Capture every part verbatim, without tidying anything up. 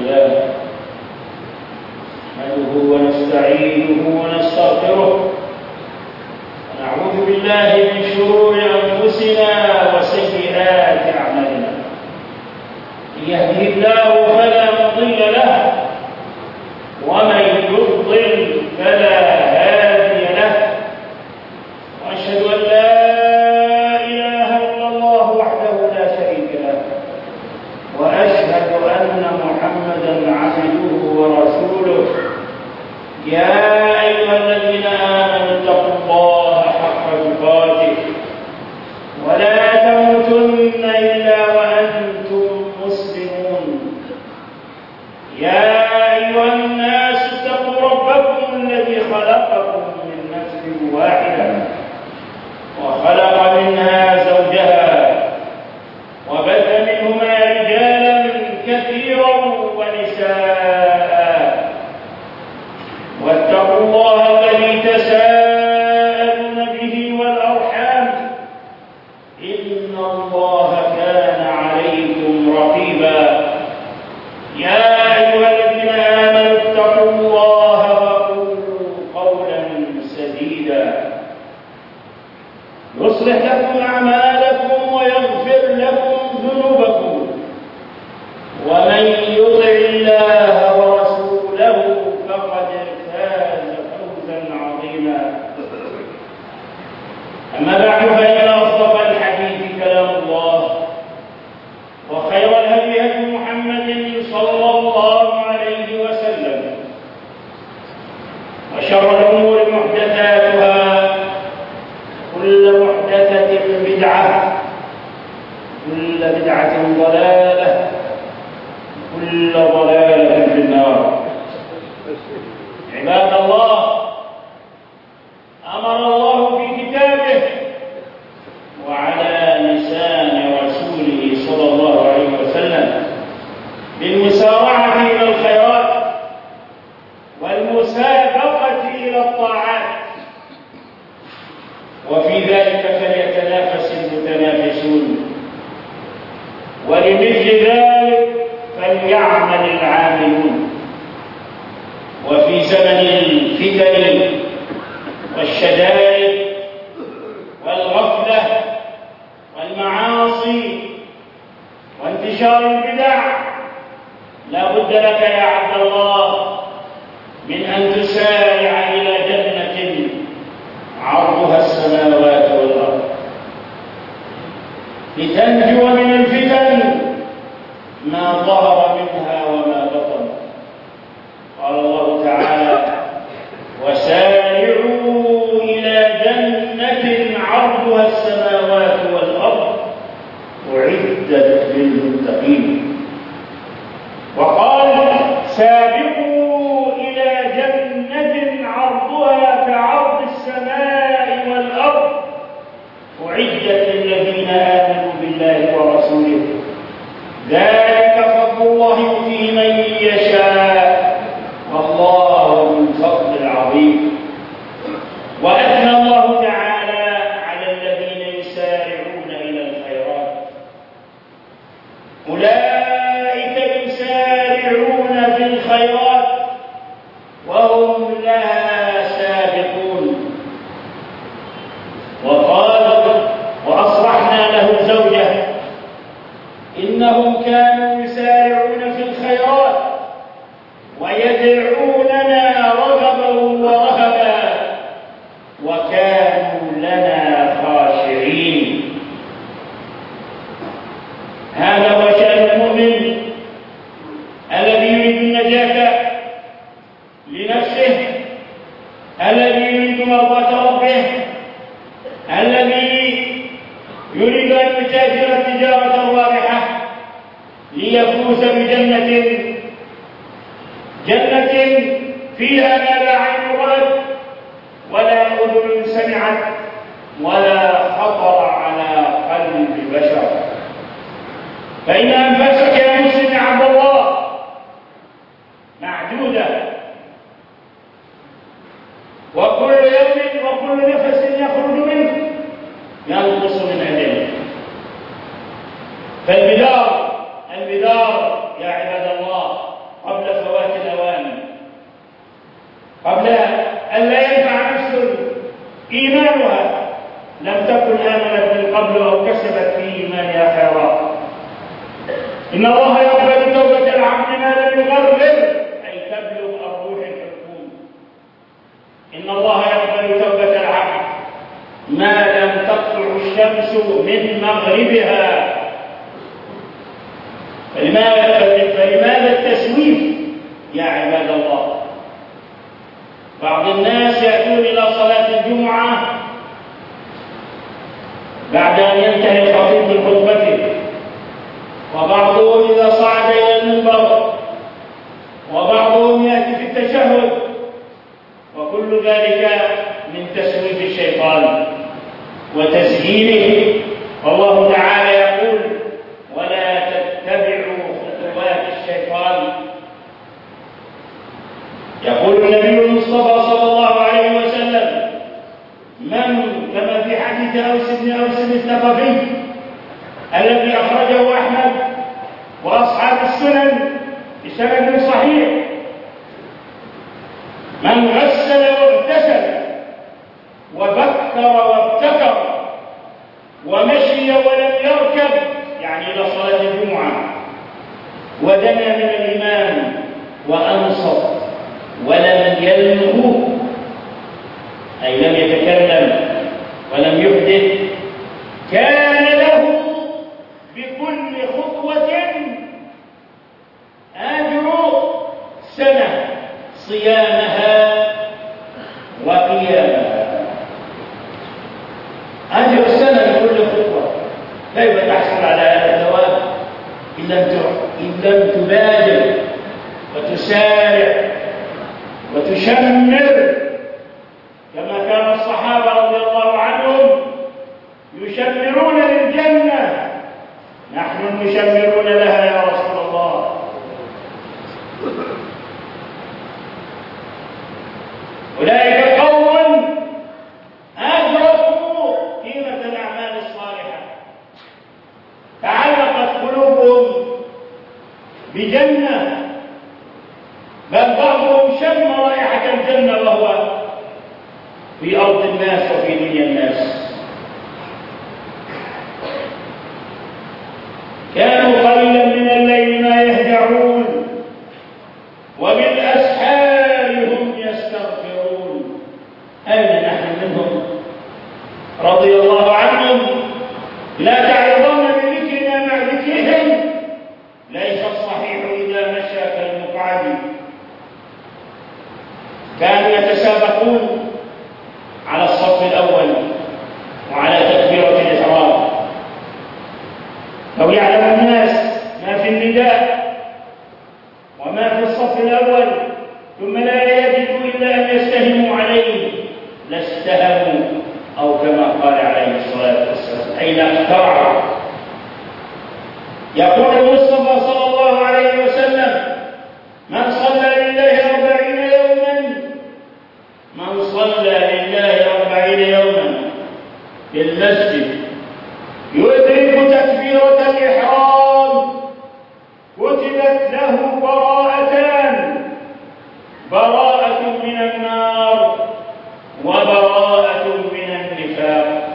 لله نحمده ونستعينه ونستغفره ونعوذ بالله من شرور أنفسنا وسيئات أعمالنا. من يهده الله فلا مضل له ومن يضلل فلا هادي له، وأشهد أن لا إله إلا الله وحده لا شريك له، وأشهد أن محمدا عبده ورسوله. يا أيها الذين آمنوا اتقوا الله حق تقاته ولا تموتن إلا وأنتم مسلمون. يا أيها الناس اتقوا ربكم الذي خلقكم من نفس واحدة وخلق منها زوجها وبث منهما رجالا كثيرا ونساء، واتقوا الله الذي تساءلون به والأرحام إن الله كان عليكم رقيبا. يا أيها الذين آمنوا اتقوا الله وقولوا قولا سديدا يصلح لكم أعمالكم ويغفر لكم ذنوبكم، ومن يطع الله ورسوله فقد فاز فوزا عظيما. أما بعد، فإن أصدق الحديث كلام الله، وخير الهدي هدي محمد صلى الله عليه وسلم، وشر الأمور محدثاتها، كل محدثة بدعة، كل بدعة ضلالة، كل ضلالة في النار. عباد الله، أمر الله في كتابه وعلى لسان رسوله صلى الله عليه وسلم بالمسارعة إلى الخيرات والمسابقة إلى الطاعات، وفي ذلك فليتنافس المتنافسون، ولمثل ذلك فليعمل العاملون. وفي زمن الفتن والشدائد والغفلة والمعاصي وانتشار البدع، لا بد لك يا عبد الله من أن تسارع إلى جنة عرضها السماوات والأرض لتنجو من الفتن ما ظهر منها وما بطن. قال الله تعالى: وسارعوا إلى جنة عرضها السماوات والأرض أعدت للمتقين. وقال: سابقوا إلى جنة عرضها كعرض السماء والأرض أعدت للذين آمنوا بالله ورسوله، ذلك فضل الله يؤتيه من يشاء والله ذو الفضل العظيم. وأثنى الله تعالى على الذين يسارعون إلى الخيرات، أولئك يسارعون في الخيرات وهم لها سابقون. وقال: وأصلحنا له زوجه إنهم كانوا يسارعون في الخيرات ويدعوننا رغبا ورهبا وكانوا لنا خاشعين. هذا هو شأن المؤمن الذي يريد النجاة لنفسه، الذي يريد مرضاة ربه، الذي يريد أن يتاجر تجارة رابحة ليفوز بجنة جنة فيها ما لا عين رأت ولا أذن سمعت ولا خطر على قلب بشر. فإن أنفاسك يا مسلم عبد الله معدودة، وكل يوم وكل نفس يخرج منه ينقص من أجله. فالبدار البدار يا عباد الله إن الله يقبل توبة العبد ما لم تطلع الشمس من مغربها. فلماذا التسويف يا عباد الله؟ بعض الناس يأتون إلى صلاة الجمعة بعد أن ينتهي الخطيب من خطبته، وبعضهم إذا صعد إلى المنبر، وبعضهم يأتي في التشهد، وكل ذلك من تسويف الشيطان وتزيينه. والله تعالى يقول: ولا تتبعوا خطوات الشيطان. يقول النبي المصطفى صلى الله عليه وسلم: من كما في حديث أوس بن أوس الثقفي الذي أخرجه أحمد وأصحاب السنن بسند صحيح: من غسل واغتسل وبكر وابتكر ومشي ولم يركب، يعني إلى صلاة الجمعة، ودنا من الإمام وأنصت ولم يلغو، أي لم يتكلم ولم يحدث، كان له بكل خطوة أجر سنة صيامها وقيامها. أجر السنة بكل خطوة، كيف تحصل على هذا الثواب إن لم تبادر وتسارع وتشمر كما كان الصحابة رضي الله عنهم يشمرون للجنة. نحن مشمرون لها يا رسول الله. أولئك قوم أدركوا قيمة الأعمال الصالحة، تعلقت قلوبهم بجنة، بل بعضهم شم رائحة الجنة وهو في أرض الناس وفي دنيا الناس. كانوا قليلا من الليل ما يهجعون وبالأسحار هم يستغفرون. أين نحن منهم؟ رضي الله عنهم. لا تعرضون بذكرنا مع ذكرهم. ليس الصحيح إذا مشى كالمقعد. كانوا يتسابقون على الصف الأول وعلى تكبيرة الإحرام. لو يعلم الناس ما في النداء وما في الصف الأول ثم لا يجدوا إلا أن يستهموا عليه لاستهموا، أو كما قال عليه الصلاة والسلام: أي لاخترعوا. يقول المصطفى صلى الله عليه وسلم: من صلى لله أربعين يوما من صلى لله أربعين يوما في المسجد يدرك تكبيرة الإحرام كتبت له براءتان: براءة من النار وبراءة من النفاق.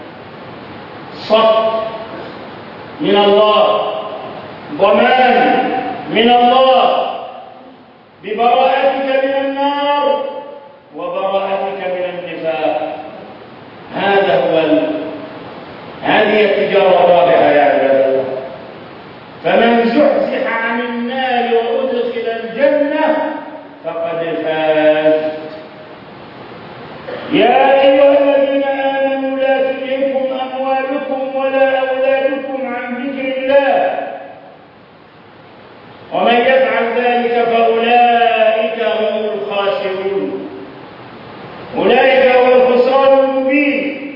صف من الله، ضمان من الله ببراءتك من النار وبراءتك من النفاق. هذا هو هذه التجارة الرابحة يا عباد الله. فمن زحزح عن النار وأدخل الجنة فقد فاز. يا أيها الذين آمنوا لا تلهكم أموالكم ولا أولادكم عن ذكر الله ومن يفعل ذلك فأولئك هم الخاسرون. أولئك هو الخسران المبين،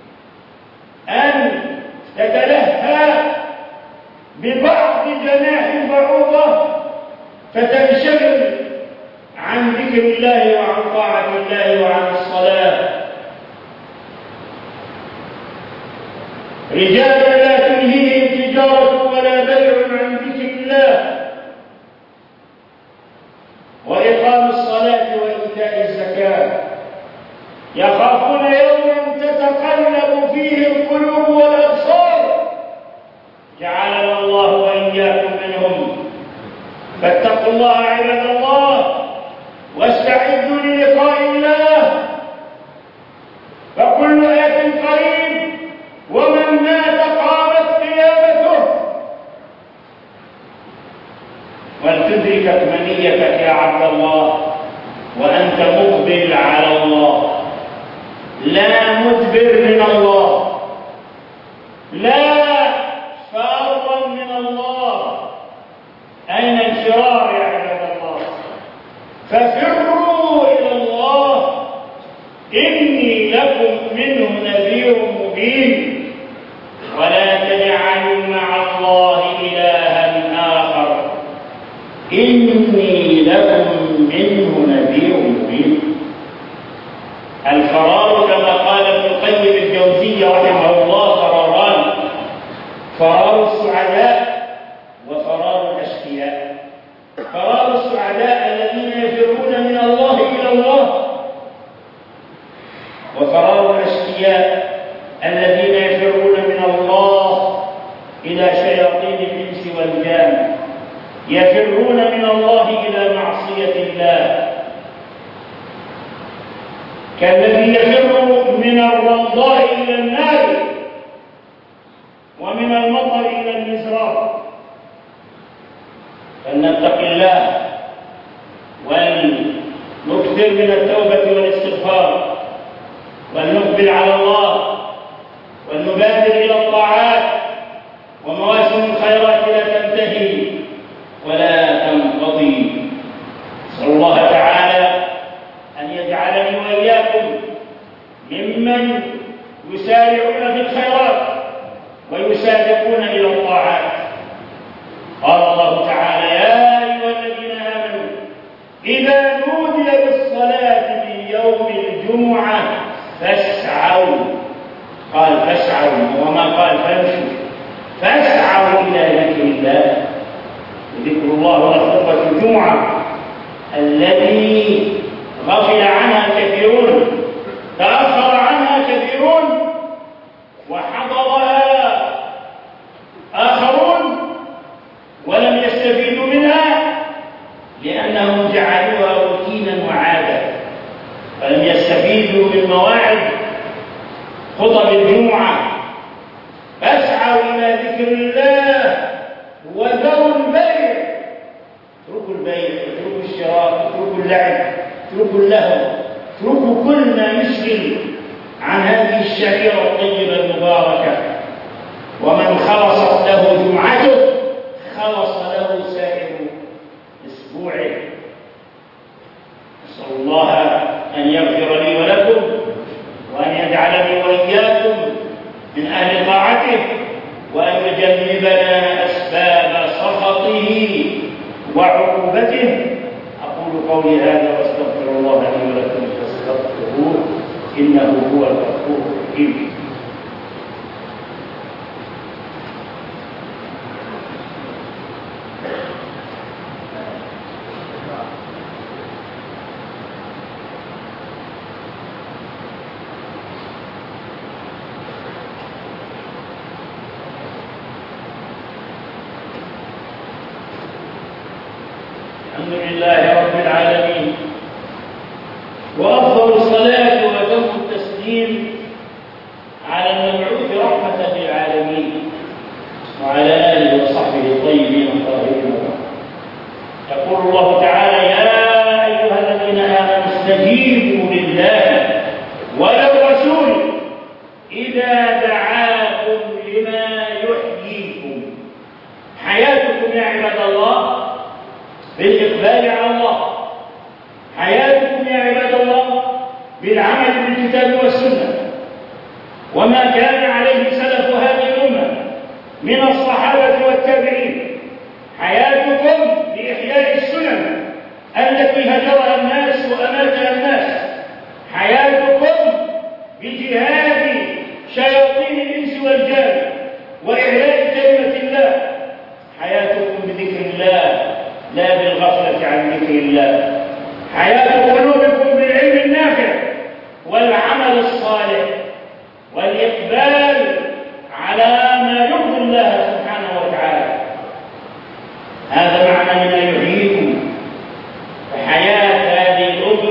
أن تتلهى ببعض جناح بعوضة فتنشغل عن ذكر الله وعن طاعة الله وعن الصلاة. رجال لا تلهيهم تجارة ولا بيع عن ذكر الله وإقام الصلاة وإيتاء الزكاة يخافون يوما تتقلب فيه القلوب والأبصار. جعلنا الله وإياكم منهم. فاتقوا الله عباد الله واستغفروا واستعدوا للقاء الله، فكل آت قريب، ومن مات قامت قيامته. ولتدركك منيتك يا عبد الله وأنت مقبل على الله، لا مدبر من الله، لا فارا من الله. أين الفرار يا عباد الله؟ ففروا إلى الله، إني لكم منه نذير مبين. ولا تجعلوا مع الله إلها آخر، إني لكم منه نذير مبين. الفرار كما قال ابن القيم الجوزي رحمه الله فراران: فرار السعداء وفرار الأشقياء. فرار السعداء الذين يفرون من الله إلى الله، وفرار الأشقياء الذين يفرون من الله إلى شياطين الإنس والجان، يفرون من الله إلى معصية الله، كالذي يفر من الرمضاء إلى النار ومن المطر إلى المزراب. فلنتق الله ولنكثر من التوبة والاستغفار، ولنقبل على الله، ولنبادر إلى الطاعات، ومواسم الخيرات لا تنتهي ولا تنقضي. نسأل الله تعالى أن يجعلني وإياكم ممن يسارعون في الخيرات ويسابقون إلى الطاعات. قال الله تعالى: يا أيها الذين آمنوا إذا نودي للصلاة من يوم الجمعة فاسعوا. قال فاسعوا وما قال فامشوا، فاسعوا إلى ذكر الله. ذكر الله هو خطبة الجمعة التي غفل عنها كثيرون، تأخر عنها كثيرون، وحضرها آخرون ولم يستفيدوا منها لأنهم جعلوها روتينا وعادة، فلم يستفيدوا من مواعظ خطب الجمعة. فاسعوا إلى ذكر الله وذروا البيع. اتركوا البيع، اتركوا الشراء، اتركوا اللعب، اتركوا اللهو، اتركوا كل ما يشغل عن هذه الشعيرة الطيبة المباركة. ومن خلصت له جمعته خلص له سائر أسبوعه. نسأل الله أن يغفر لي ولكم، وأن يجعلني وإياكم من أهل طاعته، وأن يجنبنا أسباب سخطه وعقوبته. أقول قولي هذا وأستغفر الله لي ولكم فاستغفروه إنه هو الغفور الرحيم. الحمد لله رب العالمين، وأفضل الصلاة وأتم التسليم على المبعوث رحمة للعالمين وعلى آله وصحبه الطيبين الطاهرين. يقول الله تعالى: يا أيها الذين آمنوا استجيبوا لله وللرسول إذا دعاكم لما يحييكم. حياتكم يا عباد الله بالإقبال على الله، حياتكم يا عباد الله بالعمل بالكتاب والسنة وما كان عليه سلف هذه الأمة من الصحابة والتابعين. حياتكم بإحياء السنن التي هجرها الناس وأماتها الناس. حياتكم بجهاد شياطين الإنس والجان وإحياء كلمة الله. حياتكم بذكر الله لا بالغفلة عن ذكر الله. حياة قلوبكم بالعلم النافع والعمل الصالح والإقبال على ما يرضي الله سبحانه وتعالى. هذا معنى ما يحييكم. فحياة هذه الأمة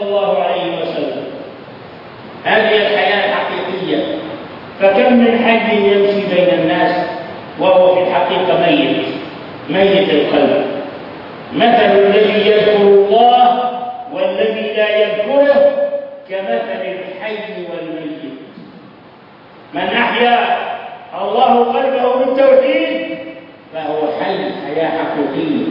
الله عليه وسلم. هذه الحياة الحقيقية. فكم من حي يمشي بين الناس وهو في الحقيقة ميت ميت القلب. مثل الذي يذكر الله والذي لا يذكره كمثل الحي والميت. من أحيا الله قلبه بالتوحيد فهو حي حياة حقيقية،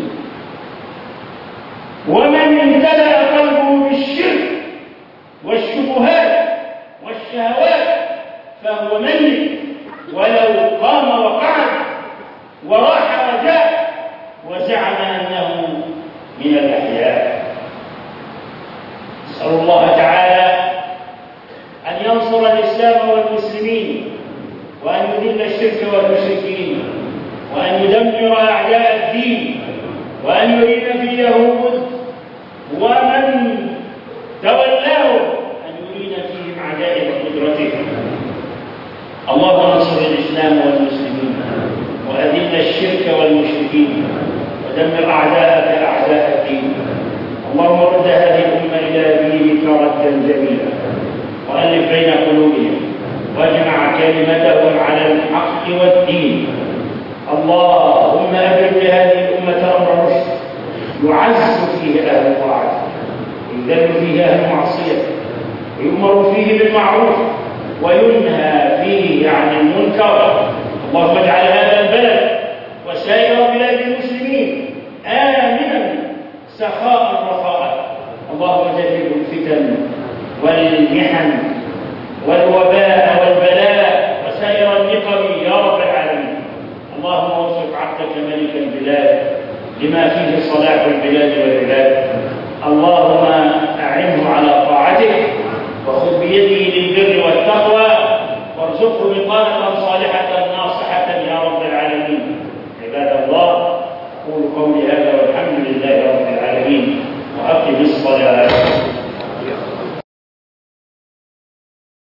ومن امتلأ قلبه بالشرك والشبهات والشهوات فهو ميت، ولو قام وقعد وراح وجاء وزعم أنه من الأحياء. نسأل الله تعالى أن ينصر الإسلام والمسلمين، وأن يذل الشرك والمشركين، وأن يدمر أعداء الدين، وأن يريد في اليهود ومن تولاه أن يريد فيهم عجائب قدرته. اللهم انصر الإسلام والمسلمين، وأذل الشرك والمشركين، ودمر أعداءك أعداء الدين. اللهم رد هذه الأمة إلى دينك ردا جميلا، وألف بين قلوبهم، واجمع كلمتهم على الحق والدين. اللهم أبرم لهذه الأمة أمر رشد يعز فيه أهل طاعته، ويذل فيه أهل معصيته، ويؤمر فيه بالمعروف وينهى فيه عن المنكر. اللهم اجعل هذا البلد وسائر بلاد المسلمين آمنا سخاء رخاء. اللهم جنبه الفتن والمحن والوباء والبلاء وسائر النقم يا رب العالمين. اللهم وفق عبدك ملك البلاد لما فيه صلاح البلاد والعباد. اللهم أعنه على طاعتك، وخذ بيده للبر والتقوى، وارزقه لقاء